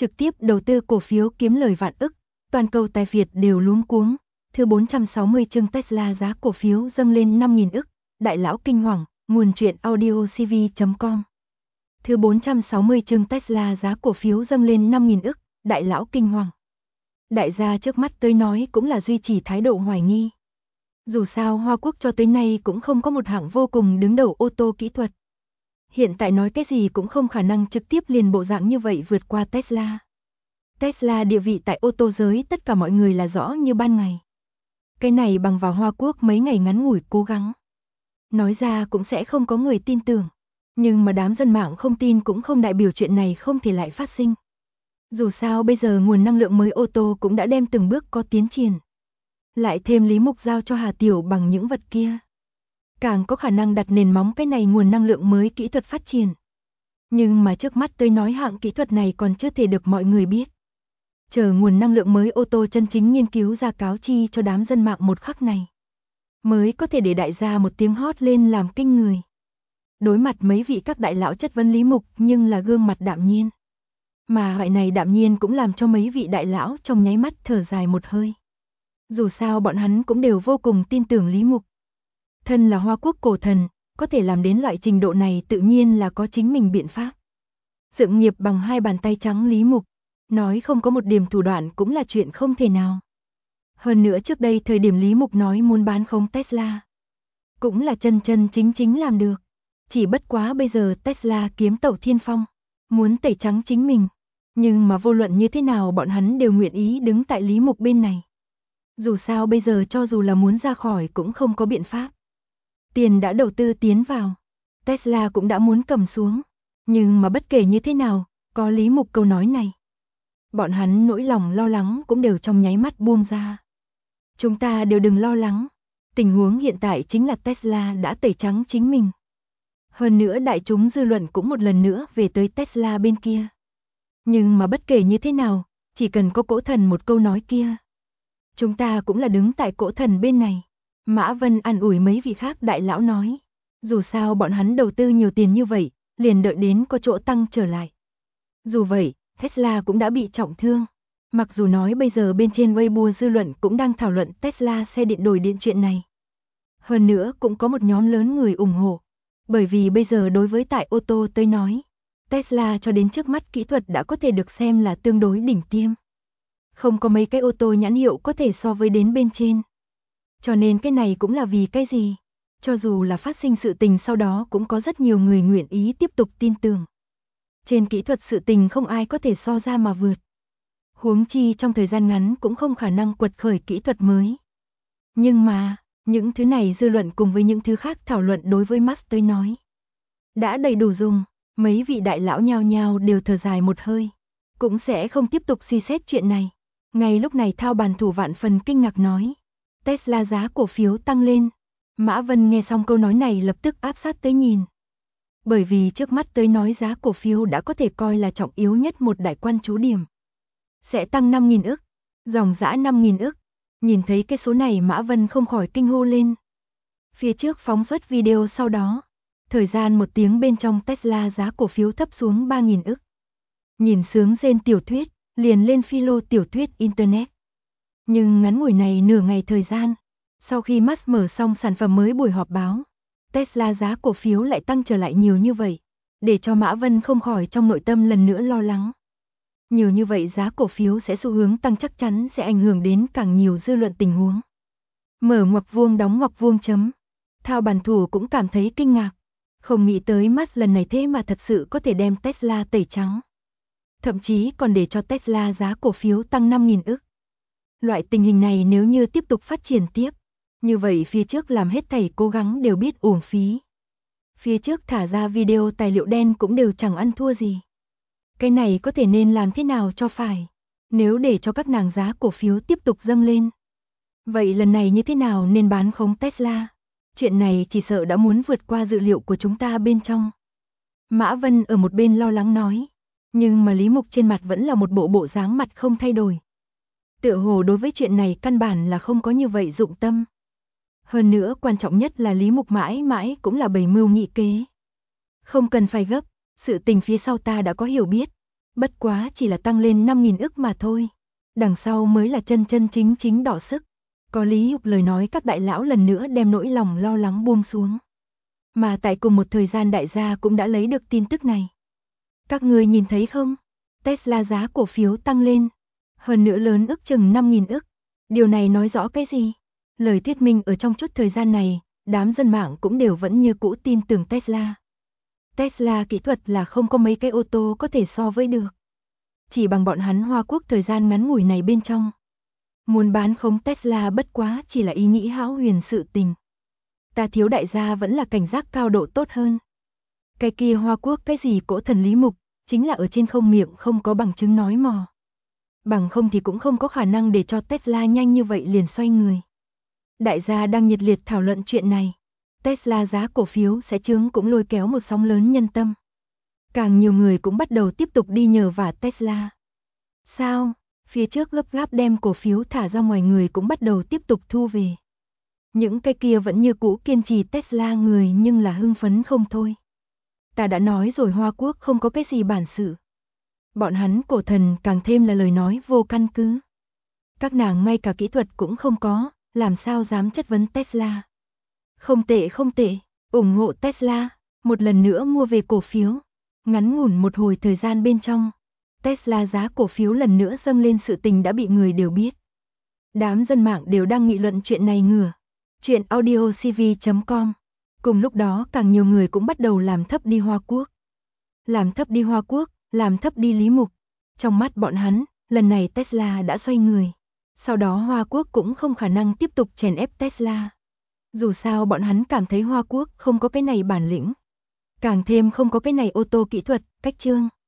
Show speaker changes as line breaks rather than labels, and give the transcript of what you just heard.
trực tiếp đầu tư cổ phiếu kiếm lời vạn ức, toàn cầu tài Việt đều luống cuống. Thứ 460 chương Tesla giá cổ phiếu dâng lên 5.000 ức, đại lão kinh hoàng, nguồn truyện audiocv.com. Thứ 460 chương Tesla giá cổ phiếu dâng lên 5.000 ức, đại lão kinh hoàng. Đại gia trước mắt tới nói cũng là duy trì thái độ hoài nghi. Dù sao Hoa Quốc cho tới nay cũng không có một hãng vô cùng đứng đầu ô tô kỹ thuật. Hiện tại nói cái gì cũng không khả năng trực tiếp liền bộ dạng như vậy vượt qua Tesla. Tesla địa vị tại ô tô giới tất cả mọi người là rõ như ban ngày. Cái này bằng vào Hoa Quốc mấy ngày ngắn ngủi cố gắng. Nói ra cũng sẽ không có người tin tưởng. Nhưng mà đám dân mạng không tin cũng không đại biểu chuyện này không thể lại phát sinh. Dù sao bây giờ nguồn năng lượng mới ô tô cũng đã đem từng bước có tiến triển. Lại thêm Lý Mục giao cho Hà Tiểu bằng những vật kia. Càng có khả năng đặt nền móng cái này nguồn năng lượng mới kỹ thuật phát triển. Nhưng mà trước mắt tôi nói hạng kỹ thuật này còn chưa thể được mọi người biết. Chờ nguồn năng lượng mới ô tô chân chính nghiên cứu ra cáo chi cho đám dân mạng một khắc này. Mới có thể để đại gia một tiếng hót lên làm kinh người. Đối mặt mấy vị các đại lão chất vấn Lý Mục nhưng là gương mặt đạm nhiên. Mà hoại này đạm nhiên cũng làm cho mấy vị đại lão trong nháy mắt thở dài một hơi. Dù sao bọn hắn cũng đều vô cùng tin tưởng Lý Mục. Thân là Hoa Quốc cổ thần, có thể làm đến loại trình độ này tự nhiên là có chính mình biện pháp. Dựng nghiệp bằng hai bàn tay trắng Lý Mục, nói không có một điểm thủ đoạn cũng là chuyện không thể nào. Hơn nữa trước đây thời điểm Lý Mục nói muốn bán khống Tesla, cũng là chân chân chính chính làm được. Chỉ bất quá bây giờ Tesla kiếm tẩu thiên phong, muốn tẩy trắng chính mình. Nhưng mà vô luận như thế nào bọn hắn đều nguyện ý đứng tại Lý Mục bên này. Dù sao bây giờ cho dù là muốn ra khỏi cũng không có biện pháp. Tiền đã đầu tư tiến vào, Tesla cũng đã muốn cầm xuống. Nhưng mà bất kể như thế nào, có Lý Mục câu nói này. Bọn hắn nỗi lòng lo lắng cũng đều trong nháy mắt buông ra. Chúng ta đều đừng lo lắng. Tình huống hiện tại chính là Tesla đã tẩy trắng chính mình. Hơn nữa đại chúng dư luận cũng một lần nữa về tới Tesla bên kia. Nhưng mà bất kể như thế nào, chỉ cần có cỗ thần một câu nói kia. Chúng ta cũng là đứng tại cỗ thần bên này. Mã Vân an ủi mấy vị khác đại lão nói. Dù sao bọn hắn đầu tư nhiều tiền như vậy, liền đợi đến có chỗ tăng trở lại. Dù vậy, Tesla cũng đã bị trọng thương. Mặc dù nói bây giờ bên trên Weibo dư luận cũng đang thảo luận Tesla xe điện đổi điện chuyện này. Hơn nữa cũng có một nhóm lớn người ủng hộ. Bởi vì bây giờ đối với tại ô tô tới nói, Tesla cho đến trước mắt kỹ thuật đã có thể được xem là tương đối đỉnh tiêm. Không có mấy cái ô tô nhãn hiệu có thể so với đến bên trên. Cho nên cái này cũng là vì cái gì? Cho dù là phát sinh sự tình sau đó cũng có rất nhiều người nguyện ý tiếp tục tin tưởng. Trên kỹ thuật sự tình không ai có thể so ra mà vượt. Huống chi trong thời gian ngắn cũng không khả năng quật khởi kỹ thuật mới. Nhưng mà, những thứ này dư luận cùng với những thứ khác thảo luận đối với Musk tới nói. Đã đầy đủ dùng, mấy vị đại lão nhao nhao đều thở dài một hơi. Cũng sẽ không tiếp tục suy xét chuyện này. Ngay lúc này thao bàn thủ vạn phần kinh ngạc nói. Tesla giá cổ phiếu tăng lên. Mã Vân nghe xong câu nói này lập tức áp sát tới nhìn. Bởi vì trước mắt tới nói giá cổ phiếu đã có thể coi là trọng yếu nhất một đại quan chú điểm. Sẽ tăng 5.000 ức, dòng dã 5.000 ức. Nhìn thấy cái số này Mã Vân không khỏi kinh hô lên. Phía trước phóng xuất video sau đó. Thời gian 1 tiếng bên trong Tesla giá cổ phiếu thấp xuống 3.000 ức. Nhìn sướng rên tiểu thuyết, liền lên philo tiểu thuyết Internet. Nhưng ngắn ngủi này nửa ngày thời gian, sau khi Musk mở xong sản phẩm mới buổi họp báo, Tesla giá cổ phiếu lại tăng trở lại nhiều như vậy, để cho Mã Vân không khỏi trong nội tâm lần nữa lo lắng. Nhiều như vậy giá cổ phiếu sẽ xu hướng tăng chắc chắn sẽ ảnh hưởng đến càng nhiều dư luận tình huống. Mở ngoặc vuông đóng ngoặc vuông chấm. Thao bản thủ cũng cảm thấy kinh ngạc. Không nghĩ tới Musk lần này thế mà thật sự có thể đem Tesla tẩy trắng. Thậm chí còn để cho Tesla giá cổ phiếu tăng 5.000 ức. Loại tình hình này nếu như tiếp tục phát triển tiếp, như vậy phía trước làm hết thảy cố gắng đều biết uổng phí. Phía trước thả ra video tài liệu đen cũng đều chẳng ăn thua gì. Cái này có thể nên làm thế nào cho phải, nếu để cho các nàng giá cổ phiếu tiếp tục dâng lên. Vậy lần này như thế nào nên bán khống Tesla? Chuyện này chỉ sợ đã muốn vượt qua dự liệu của chúng ta bên trong. Mã Vân ở một bên lo lắng nói, nhưng mà Lý Mục trên mặt vẫn là một bộ dáng mặt không thay đổi. Tựa hồ đối với chuyện này căn bản là không có như vậy dụng tâm. Hơn nữa quan trọng nhất là Lý Mục mãi mãi cũng là bày mưu nghị kế. Không cần phải gấp, sự tình phía sau ta đã có hiểu biết. Bất quá chỉ là tăng lên 5.000 ức mà thôi. Đằng sau mới là chân chân chính chính đỏ sức. Có lý Dục lời nói các đại lão lần nữa đem nỗi lòng lo lắng buông xuống. Mà tại cùng một thời gian đại gia cũng đã lấy được tin tức này. Các người nhìn thấy không? Tesla giá cổ phiếu tăng lên. Hơn nữa lớn ức chừng 5.000 ức. Điều này nói rõ cái gì? Lời thuyết minh ở trong chút thời gian này, đám dân mạng cũng đều vẫn như cũ tin tưởng Tesla. Tesla kỹ thuật là không có mấy cái ô tô có thể so với được. Chỉ bằng bọn hắn Hoa Quốc thời gian ngắn ngủi này bên trong. Muốn bán khống Tesla bất quá chỉ là ý nghĩ hão huyền sự tình. Ta thiếu đại gia vẫn là cảnh giác cao độ tốt hơn. Cái kia Hoa Quốc cái gì cỗ thần lý mục, chính là ở trên không miệng không có bằng chứng nói mò. Bằng không thì cũng không có khả năng để cho Tesla nhanh như vậy liền xoay người. Đại gia đang nhiệt liệt thảo luận chuyện này. Tesla giá cổ phiếu sẽ chướng cũng lôi kéo một sóng lớn nhân tâm. Càng nhiều người cũng bắt đầu tiếp tục đi nhờ vả Tesla. Sao? Phía trước gấp gáp đem cổ phiếu thả ra ngoài người cũng bắt đầu tiếp tục thu về. Những cái kia vẫn như cũ kiên trì Tesla người nhưng là hưng phấn không thôi. Ta đã nói rồi Hoa Quốc không có cái gì bản sự. Bọn hắn cổ thần càng thêm là lời nói vô căn cứ. Các nàng ngay cả kỹ thuật cũng không có, làm sao dám chất vấn Tesla. Không tệ không tệ, ủng hộ Tesla, một lần nữa mua về cổ phiếu. Ngắn ngủn một hồi thời gian bên trong, Tesla giá cổ phiếu lần nữa dâng lên sự tình đã bị người đều biết. Đám dân mạng đều đang nghị luận chuyện này ngửa. Chuyện audiocv.com. Cùng lúc đó càng nhiều người cũng bắt đầu làm thấp đi Hoa Quốc. Làm thấp đi Hoa Quốc, làm thấp đi Lý Mục. Trong mắt bọn hắn, lần này Tesla đã xoay người. Sau đó Hoa Quốc cũng không khả năng tiếp tục chèn ép Tesla. Dù sao bọn hắn cảm thấy Hoa Quốc không có cái này bản lĩnh. Càng thêm không có cái này ô tô kỹ thuật, cách chương.